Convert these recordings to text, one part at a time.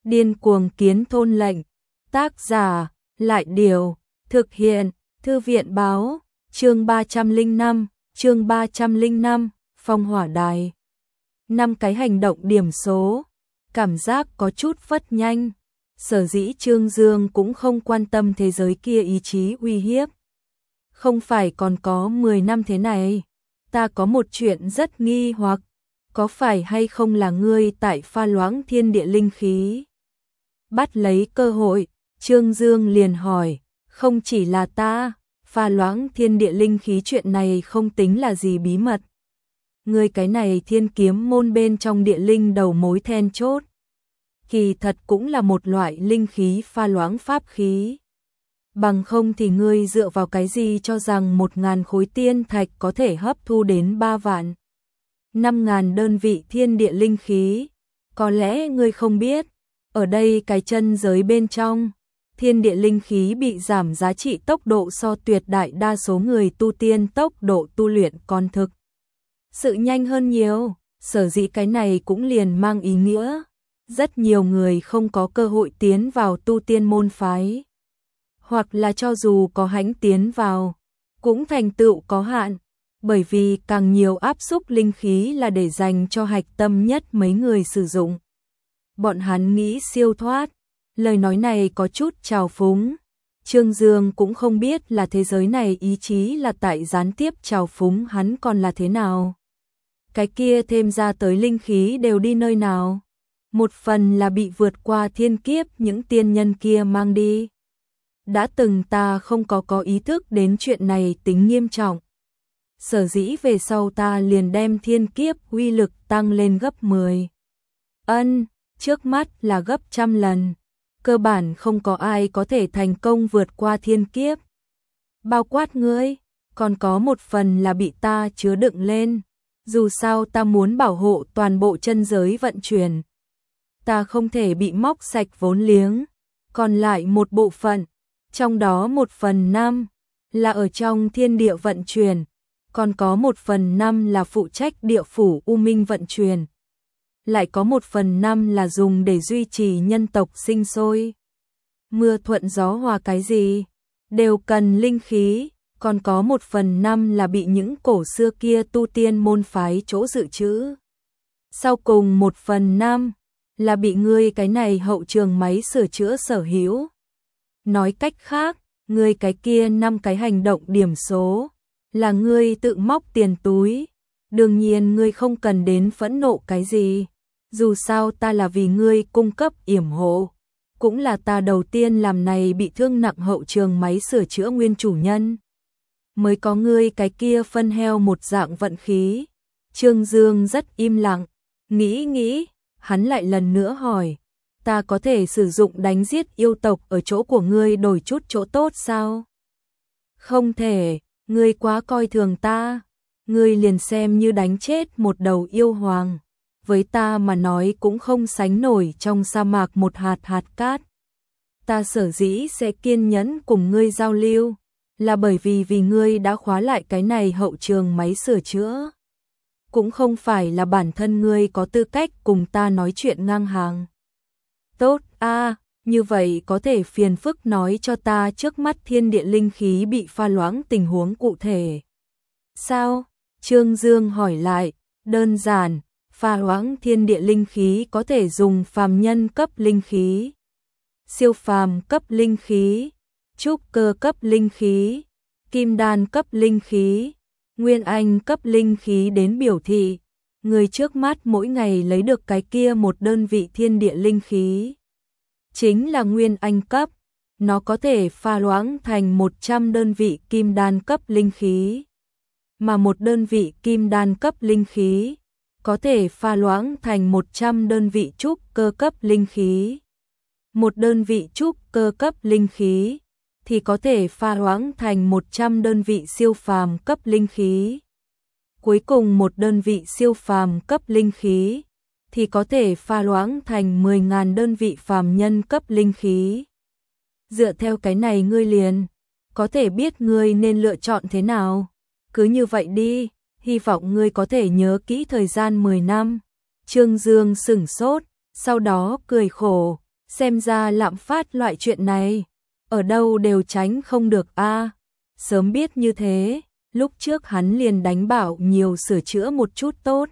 Điên cuồng kiến thôn lệnh. Tác giả, Lại Điều. Thực hiện, Thư viện Báo. Chương 305, Phong Hỏa Đài. 5 cái hành động điểm số. Cảm giác có chút vất nhanh. Sở dĩ Trương Dương cũng không quan tâm thế giới kia ý chí uy hiếp. Không phải còn có 10 năm thế này. Ta có một chuyện rất nghi hoặc. Có phải hay không là ngươi tại pha loãng thiên địa linh khí? Bắt lấy cơ hội, Trương Dương liền hỏi, không chỉ là ta, pha loãng thiên địa linh khí chuyện này không tính là gì bí mật. Ngươi cái này thiên kiếm môn bên trong địa linh đầu mối then chốt. Kỳ thật cũng là một loại linh khí pha loãng pháp khí. Bằng không thì ngươi dựa vào cái gì cho rằng 1.000 khối tiên thạch có thể hấp thu đến 3 vạn. 5.000 đơn vị thiên địa linh khí. Có lẽ ngươi không biết, ở đây cái chân giới bên trong, thiên địa linh khí bị giảm giá trị tốc độ so tuyệt đại đa số người tu tiên tốc độ tu luyện còn thực sự nhanh hơn nhiều, sở dĩ cái này cũng liền mang ý nghĩa. Rất nhiều người không có cơ hội tiến vào tu tiên môn phái. Hoặc là cho dù có hãnh tiến vào, cũng thành tựu có hạn. Bởi vì càng nhiều áp xúc linh khí là để dành cho hạch tâm nhất mấy người sử dụng. Bọn hắn nghĩ siêu thoát. Lời nói này có chút trào phúng. Trương Dương cũng không biết là thế giới này ý chí là tại gián tiếp trào phúng hắn còn là thế nào. Cái kia thêm ra tới linh khí đều đi nơi nào. Một phần là bị vượt qua thiên kiếp những tiên nhân kia mang đi. Đã từng ta không có ý thức đến chuyện này tính nghiêm trọng. Sở dĩ về sau ta liền đem thiên kiếp uy lực tăng lên gấp 10. Trước mắt là gấp 100 lần. Cơ bản không có ai có thể thành công vượt qua thiên kiếp. Bao quát ngươi, còn có một phần là bị ta chứa đựng lên. Dù sao ta muốn bảo hộ toàn bộ chân giới vận chuyển. Ta không thể bị móc sạch vốn liếng. Còn lại một bộ phận, trong đó 1/5 là ở trong thiên địa vận chuyển. Còn có 1/5 là phụ trách địa phủ U Minh vận chuyển. Lại có 1/5 là dùng để duy trì nhân tộc sinh sôi. Mưa thuận gió hòa cái gì, đều cần linh khí. Còn có 1/5 là bị những cổ xưa kia tu tiên môn phái chỗ dự trữ. Sau cùng 1/5 là bị ngươi cái này hậu trường máy sửa chữa sở hữu. Nói cách khác, ngươi cái kia 5 cái hành động điểm số là ngươi tự móc tiền túi. Đương nhiên ngươi không cần đến phẫn nộ cái gì. Dù sao ta là vì ngươi cung cấp yểm hộ. Cũng là ta đầu tiên làm này bị thương nặng hậu trường máy sửa chữa nguyên chủ nhân. Mới có ngươi cái kia phân heo một dạng vận khí. Trương Dương rất im lặng. Nghĩ, hắn lại lần nữa hỏi. Ta có thể sử dụng đánh giết yêu tộc ở chỗ của ngươi đổi chút chỗ tốt sao? Không thể, ngươi quá coi thường ta. Ngươi liền xem như đánh chết một đầu yêu hoàng. Với ta mà nói cũng không sánh nổi trong sa mạc một hạt cát. Ta sở dĩ sẽ kiên nhẫn cùng ngươi giao lưu, là bởi vì ngươi đã khóa lại cái này hậu trường máy sửa chữa. Cũng không phải là bản thân ngươi có tư cách cùng ta nói chuyện ngang hàng. Tốt như vậy có thể phiền phức nói cho ta trước mắt thiên địa linh khí bị pha loãng tình huống cụ thể. Sao? Trương Dương hỏi lại. Đơn giản, pha loãng thiên địa linh khí có thể dùng phàm nhân cấp linh khí, siêu phàm cấp linh khí, trúc cơ cấp linh khí, kim đan cấp linh khí, nguyên anh cấp linh khí đến biểu thị. Người trước mắt mỗi ngày lấy được cái kia một đơn vị thiên địa linh khí. Chính là nguyên anh cấp, nó có thể pha loãng thành 100 đơn vị kim đan cấp linh khí. Mà một đơn vị kim đan cấp linh khí có thể pha loãng thành 100 đơn vị trúc cơ cấp linh khí. Một đơn vị trúc cơ cấp linh khí thì có thể pha loãng thành 100 đơn vị siêu phàm cấp linh khí. Cuối cùng một đơn vị siêu phàm cấp linh khí thì có thể pha loãng thành 10.000 đơn vị phàm nhân cấp linh khí. Dựa theo cái này ngươi liền có thể biết ngươi nên lựa chọn thế nào. Cứ như vậy đi, hy vọng ngươi có thể nhớ kỹ thời gian 10 năm. Trương Dương sửng sốt, sau đó cười khổ. Xem ra lạm phát loại chuyện này, ở đâu đều tránh không được a. Sớm biết như thế, lúc trước hắn liền đánh bảo nhiều sửa chữa một chút tốt.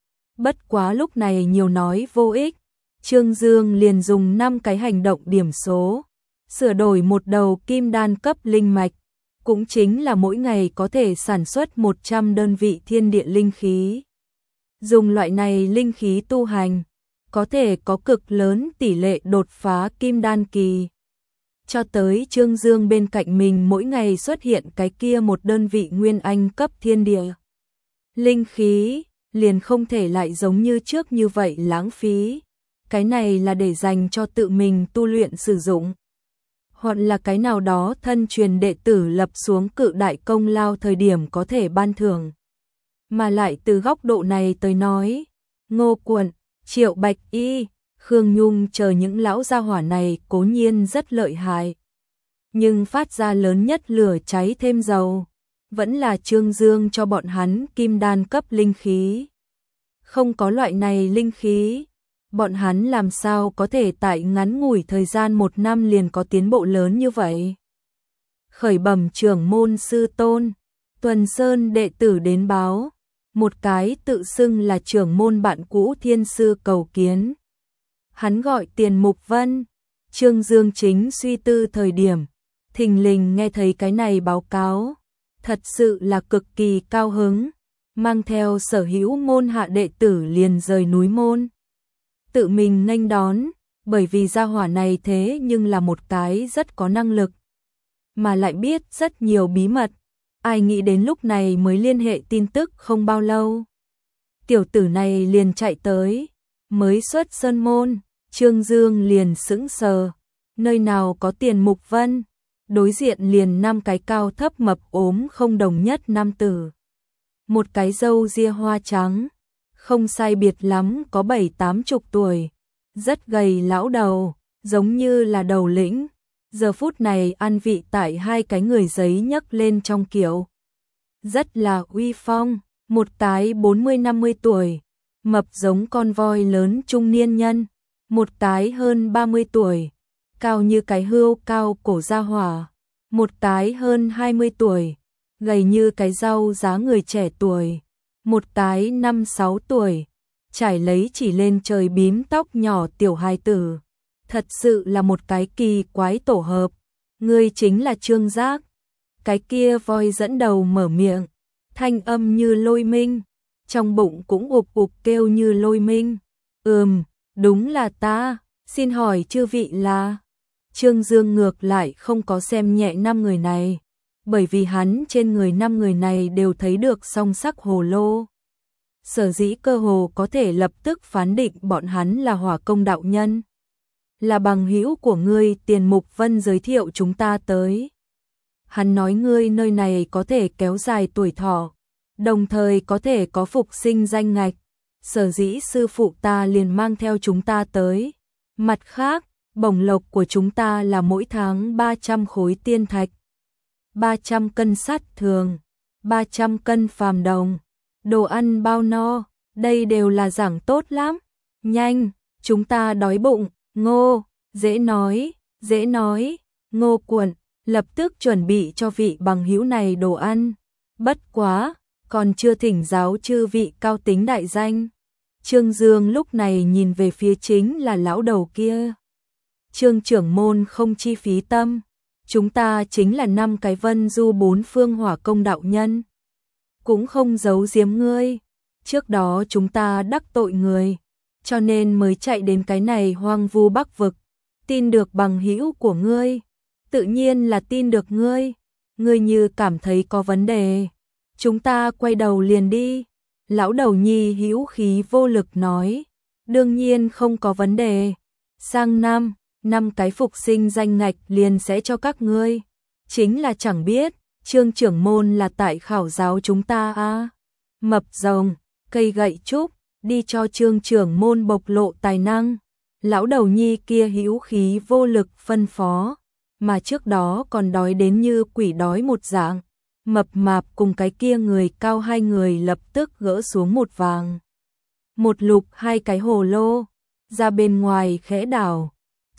Bất quá lúc này nhiều nói vô ích, Trương Dương liền dùng 5 cái hành động điểm số, sửa đổi một đầu kim đan cấp linh mạch, cũng chính là mỗi ngày có thể sản xuất 100 đơn vị thiên địa linh khí. Dùng loại này linh khí tu hành, có thể có cực lớn tỷ lệ đột phá kim đan kỳ. Cho tới Trương Dương bên cạnh mình mỗi ngày xuất hiện cái kia một đơn vị nguyên anh cấp thiên địa linh khí, liền không thể lại giống như trước như vậy lãng phí. Cái này là để dành cho tự mình tu luyện sử dụng, hoặc là cái nào đó thân truyền đệ tử lập xuống cự đại công lao thời điểm có thể ban thưởng. Mà lại từ góc độ này tới nói, Ngô Quận, Triệu Bạch Y, Khương Nhung chờ những lão gia hỏa này cố nhiên rất lợi hại. Nhưng phát ra lớn nhất lửa cháy thêm dầu, vẫn là Trương Dương cho bọn hắn kim đan cấp linh khí. Không có loại này linh khí, bọn hắn làm sao có thể tại ngắn ngủi thời gian 1 năm liền có tiến bộ lớn như vậy. Khởi bẩm trưởng môn sư tôn, Tuần Sơn đệ tử đến báo, một cái tự xưng là trưởng môn bạn cũ thiên sư cầu kiến. Hắn gọi Tiền Mục Vân. Trương Dương chính suy tư thời điểm, thình lình nghe thấy cái này báo cáo, thật sự là cực kỳ cao hứng, mang theo sở hữu môn hạ đệ tử liền rời núi môn. Tự mình nghênh đón, bởi vì gia hỏa này thế nhưng là một cái rất có năng lực, mà lại biết rất nhiều bí mật. Ai nghĩ đến lúc này mới liên hệ tin tức không bao lâu, tiểu tử này liền chạy tới, mới xuất sơn môn, Trương Dương liền sững sờ, nơi nào có Tiền Mục Vân, đối diện liền 5 cái cao thấp mập ốm không đồng nhất nam tử. Một cái râu ria hoa trắng, không sai biệt lắm có 7-80 tuổi, rất gầy lão đầu, giống như là đầu lĩnh. Giờ phút này an vị tại 2 cái người giấy nhấc lên trong kiểu rất là uy phong, một cái 40-50 tuổi, mập giống con voi lớn trung niên nhân, một cái hơn 30 tuổi, cao như cái hươu cao cổ gia hỏa, một cái hơn 20 tuổi, gầy như cái rau giá người trẻ tuổi, một cái 5-6 tuổi, trải lấy chỉ lên trời bím tóc nhỏ tiểu hài tử. Thật sự là một cái kỳ quái tổ hợp. Ngươi chính là Trương Giác. Cái kia voi dẫn đầu mở miệng, thanh âm như lôi minh, trong bụng cũng ục ục kêu như lôi minh. Đúng là ta, xin hỏi chư vị là... Trương Dương ngược lại không có xem nhẹ 5 người này, bởi vì hắn trên người 5 người này đều thấy được song sắc hồ lô. Sở dĩ cơ hồ có thể lập tức phán định bọn hắn là Hỏa Công đạo nhân. Là bằng hữu của ngươi, Tiền Mục Vân giới thiệu chúng ta tới. Hắn nói ngươi nơi này có thể kéo dài tuổi thọ, đồng thời có thể có phục sinh danh ngạch. Sở dĩ sư phụ ta liền mang theo chúng ta tới. Mặt khác, bổng lộc của chúng ta là mỗi tháng 300 khối tiên thạch, 300 cân sắt thường, 300 cân phàm đồng, đồ ăn bao no, đây đều là giảng tốt lắm. Nhanh, chúng ta đói bụng. Ngô, dễ nói, Ngô Quận, lập tức chuẩn bị cho vị bằng hữu này đồ ăn. Bất quá, còn chưa thỉnh giáo chư vị cao tính đại danh. Trương Dương lúc này nhìn về phía chính là lão đầu kia. Trương trưởng môn không chi phí tâm, chúng ta chính là 5 cái Vân Du 4 phương Hỏa Công đạo nhân. Cũng không giấu giếm ngươi, trước đó chúng ta đắc tội người, cho nên mới chạy đến cái này hoang vu Bắc vực, tin được bằng hữu của ngươi, tự nhiên là tin được ngươi. Ngươi như cảm thấy có vấn đề, chúng ta quay đầu liền đi. Lão đầu nhi hữu khí vô lực nói, đương nhiên không có vấn đề, sang năm 5 cái phục sinh danh ngạch liền sẽ cho các ngươi. Chính là chẳng biết, Trương trưởng môn là tại khảo giáo chúng ta à? Mập rồng, cây gậy trúc, đi cho Trương trưởng môn bộc lộ tài năng. Lão đầu nhi kia hữu khí vô lực phân phó, mà trước đó còn đói đến như quỷ đói một dạng. Mập mạp cùng cái kia người cao 2 người lập tức gỡ xuống một vàng, một lục 2 cái hồ lô, ra bên ngoài khẽ đảo.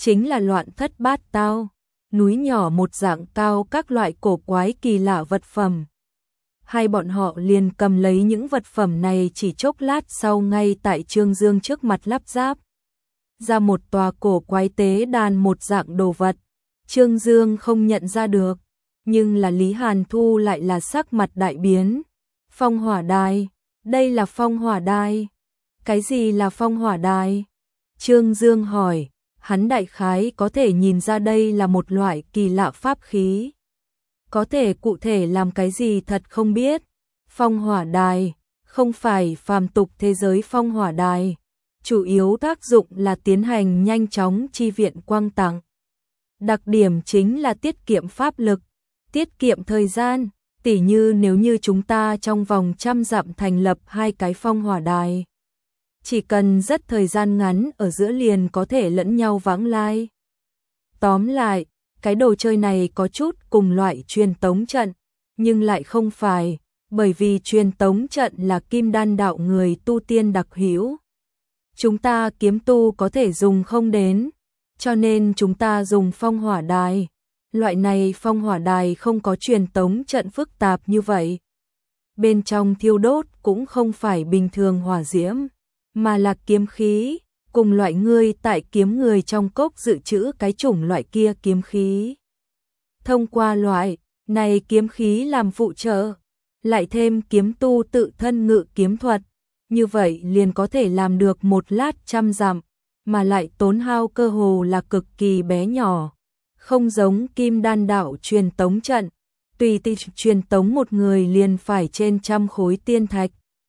chính là loạn thất bát tao, núi nhỏ một dạng cao các loại cổ quái kỳ lạ vật phẩm. Hai bọn họ liền cầm lấy những vật phẩm này chỉ chốc lát sau ngay tại Trương Dương trước mặt lắp ráp ra một tòa cổ quái tế đàn một dạng đồ vật. Trương Dương không nhận ra được, nhưng là Lý Hàn Thu lại là sắc mặt đại biến. Phong hỏa đài, đây là phong hỏa đài. Cái gì là phong hỏa đài? Trương Dương hỏi, hắn đại khái có thể nhìn ra đây là một loại kỳ lạ pháp khí. Có thể cụ thể làm cái gì thật không biết. Phong hỏa đài, không phải phàm tục thế giới phong hỏa đài. Chủ yếu tác dụng là tiến hành nhanh chóng chi viện quang tặng. Đặc điểm chính là tiết kiệm pháp lực, tiết kiệm thời gian, tỉ như nếu như chúng ta trong vòng 100 dặm thành lập 2 cái phong hỏa đài. Chỉ cần rất thời gian ngắn ở giữa liền có thể lẫn nhau vãng lai. Tóm lại, cái đồ chơi này có chút cùng loại truyền tống trận, nhưng lại không phải, bởi vì truyền tống trận là kim đan đạo người tu tiên đặc hữu. Chúng ta kiếm tu có thể dùng không đến, cho nên chúng ta dùng phong hỏa đài. Loại này phong hỏa đài không có truyền tống trận phức tạp như vậy. Bên trong thiêu đốt cũng không phải bình thường hỏa diễm, mà là kiếm khí, cùng loại ngươi tại kiếm người trong cốc dự trữ cái chủng loại kia kiếm khí. Thông qua loại này kiếm khí làm phụ trợ, lại thêm kiếm tu tự thân ngự kiếm thuật, như vậy liền có thể làm được 1 lát 100 dặm, mà lại tốn hao cơ hồ là cực kỳ bé nhỏ. Không giống kim đan đạo truyền tống trận, tùy tiện truyền tống một người liền phải trên 100 khối tiên thạch.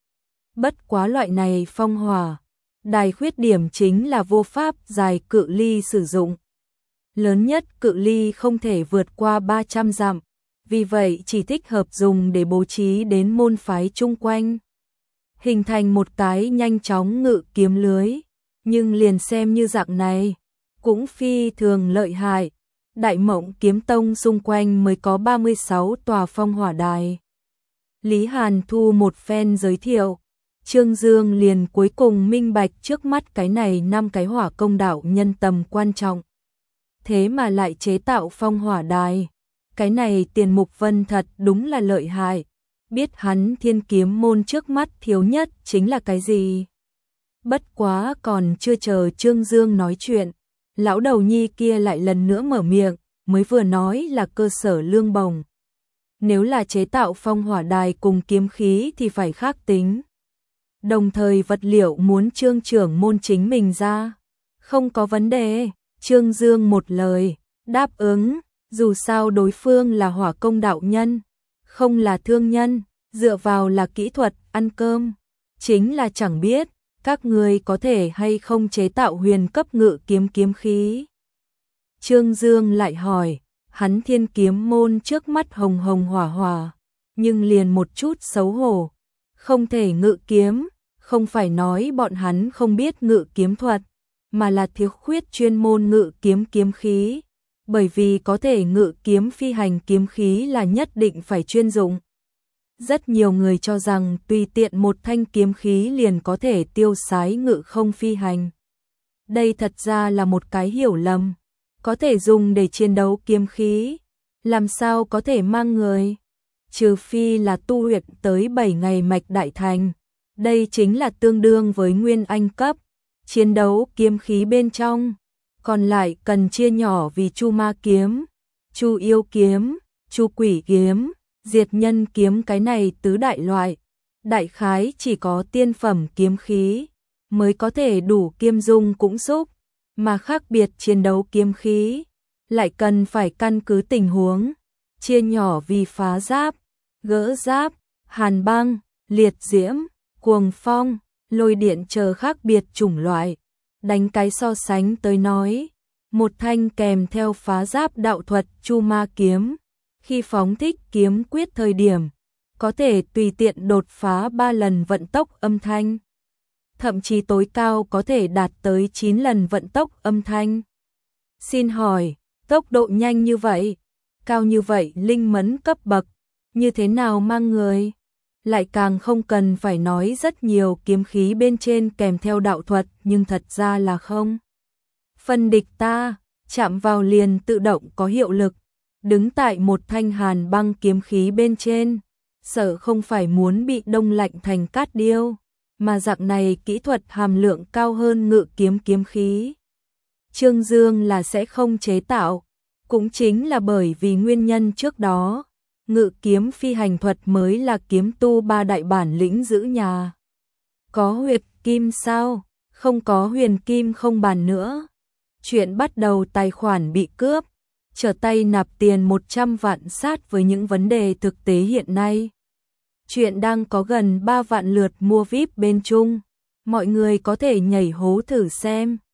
Bất quá loại này phong hỏa đài khuyết điểm chính là vô pháp dài cự ly sử dụng. Lớn nhất cự ly không thể vượt qua 300 dặm, vì vậy chỉ thích hợp dùng để bố trí đến môn phái chung quanh. Hình thành một cái nhanh chóng ngự kiếm lưới, nhưng liền xem như dạng này, cũng phi thường lợi hại. Đại Mộng Kiếm Tông xung quanh mới có 36 tòa phong hỏa đài. Lý Hàn Thu một phen giới thiệu, Trương Dương liền cuối cùng minh bạch trước mắt cái này 5 cái hỏa công đạo nhân tầm quan trọng. Thế mà lại chế tạo phong hỏa đài. Cái này Tiền Mục Vân thật đúng là lợi hại. Biết hắn Thiên Kiếm môn trước mắt thiếu nhất chính là cái gì. Bất quá còn chưa chờ Trương Dương nói chuyện, lão đầu nhi kia lại lần nữa mở miệng, mới vừa nói là cơ sở lương bồng. Nếu là chế tạo phong hỏa đài cùng kiếm khí thì phải khác tính. Đồng thời vật liệu muốn Trương trưởng môn chính mình ra. Không có vấn đề, Trương Dương một lời, đáp ứng, dù sao đối phương là hỏa công đạo nhân, không là thương nhân, dựa vào là kỹ thuật, ăn cơm. Chính là chẳng biết, các người có thể hay không chế tạo huyền cấp ngự kiếm khí. Trương Dương lại hỏi, hắn Thiên Kiếm môn trước mắt hồng hồng hỏa hỏa, nhưng liền một chút xấu hổ. Không thể ngự kiếm, không phải nói bọn hắn không biết ngự kiếm thuật, mà là thiếu khuyết chuyên môn ngự kiếm khí. Bởi vì có thể ngự kiếm phi hành kiếm khí là nhất định phải chuyên dụng. Rất nhiều người cho rằng tùy tiện một thanh kiếm khí liền có thể tiêu sái ngự không phi hành. Đây thật ra là một cái hiểu lầm. Có thể dùng để chiến đấu kiếm khí, làm sao có thể mang người? Trừ phi là tu luyện tới 7 ngày mạch đại thành. Đây chính là tương đương với nguyên anh cấp, chiến đấu kiếm khí bên trong. Còn lại cần chia nhỏ vì Chu Ma kiếm, Chu Yêu kiếm, Chu Quỷ kiếm, Diệt Nhân kiếm, cái này tứ đại loại. Đại khái chỉ có tiên phẩm kiếm khí mới có thể đủ kiêm dung cũng xúc, mà khác biệt chiến đấu kiếm khí lại cần phải căn cứ tình huống, chia nhỏ vì phá giáp, gỡ giáp, hàn băng, liệt diễm, cuồng phong, lôi điện chờ khác biệt chủng loại. Đánh cái so sánh tới nói, một thanh kèm theo phá giáp đạo thuật Chu Ma kiếm, khi phóng thích kiếm quyết thời điểm, có thể tùy tiện đột phá 3 lần vận tốc âm thanh. Thậm chí tối cao có thể đạt tới 9 lần vận tốc âm thanh. Xin hỏi, tốc độ nhanh như vậy, cao như vậy linh mẫn cấp bậc, như thế nào mang người? Lại càng không cần phải nói rất nhiều kiếm khí bên trên kèm theo đạo thuật, nhưng thật ra là không phân địch ta, chạm vào liền tự động có hiệu lực, đứng tại một thanh hàn băng kiếm khí bên trên, sợ không phải muốn bị đông lạnh thành cát điêu, mà dạng này kỹ thuật hàm lượng cao hơn ngự kiếm kiếm khí. Trương Dương là sẽ không chế tạo, cũng chính là bởi vì nguyên nhân trước đó, ngự kiếm phi hành thuật mới là kiếm tu ba đại bản lĩnh giữ nhà. Có huyệt kim sao? Không có huyền kim không bàn nữa. Chuyện bắt đầu tài khoản bị cướp, trở tay nạp tiền 100 vạn sát với những vấn đề thực tế hiện nay. Chuyện đang có gần 3 vạn lượt mua VIP bên Trung, mọi người có thể nhảy hố thử xem.